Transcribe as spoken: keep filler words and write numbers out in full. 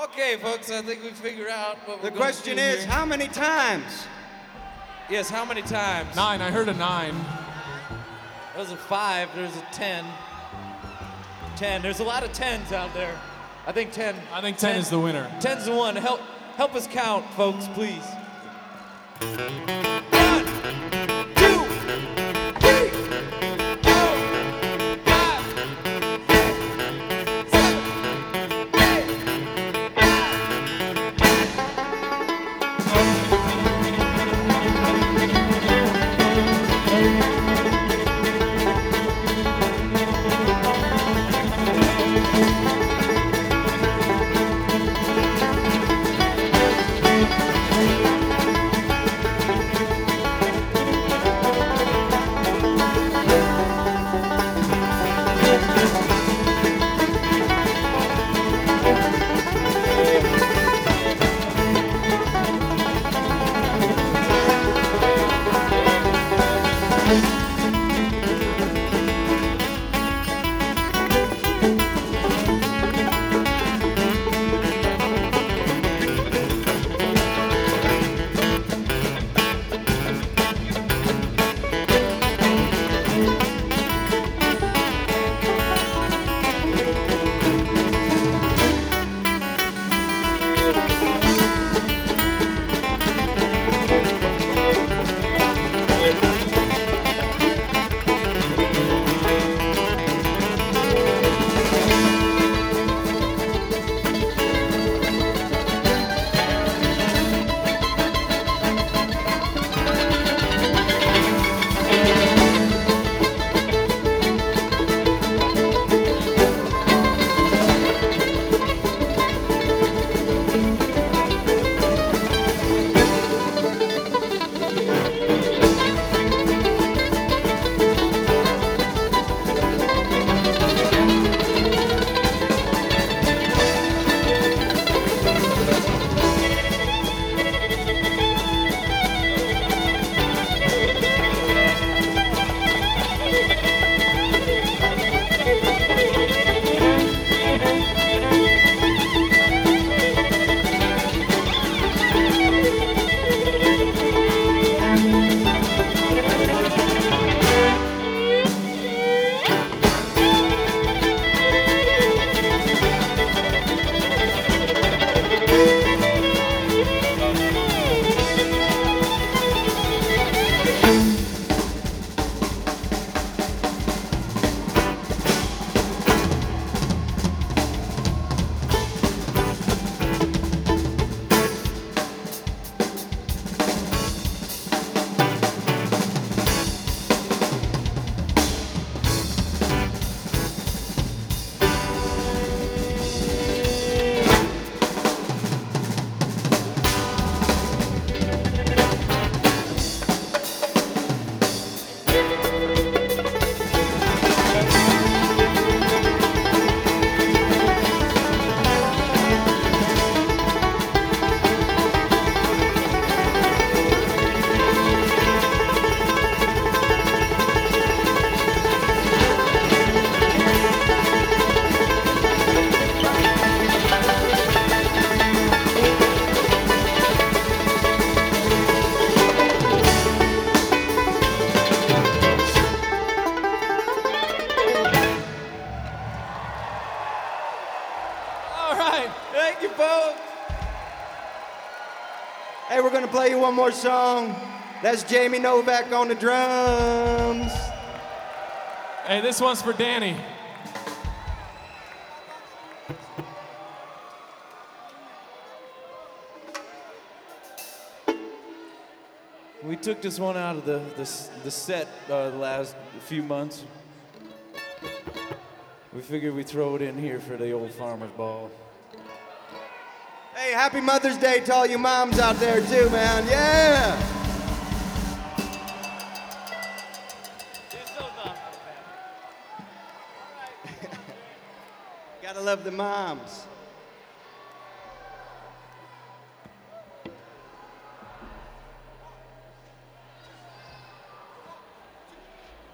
Okay, folks, I think we figured out what we're The question is, here. how many times? Yes, how many times? Nine, I heard a nine. There's a five, there's a ten. Ten, there's a lot of tens out there. I think ten. I think ten, ten is the winner. Ten's the one. Help, help us count, folks, please. Thank you, folks. Hey, we're gonna play you one more song. That's Jamie Novak on the drums. Hey, this one's for Danny. We took this one out of the, the, the set uh, the last few months. We figured we'd throw it in here for the old Farmer's Ball. Hey, happy Mother's Day to all you moms out there too, man. Yeah! Gotta love the moms.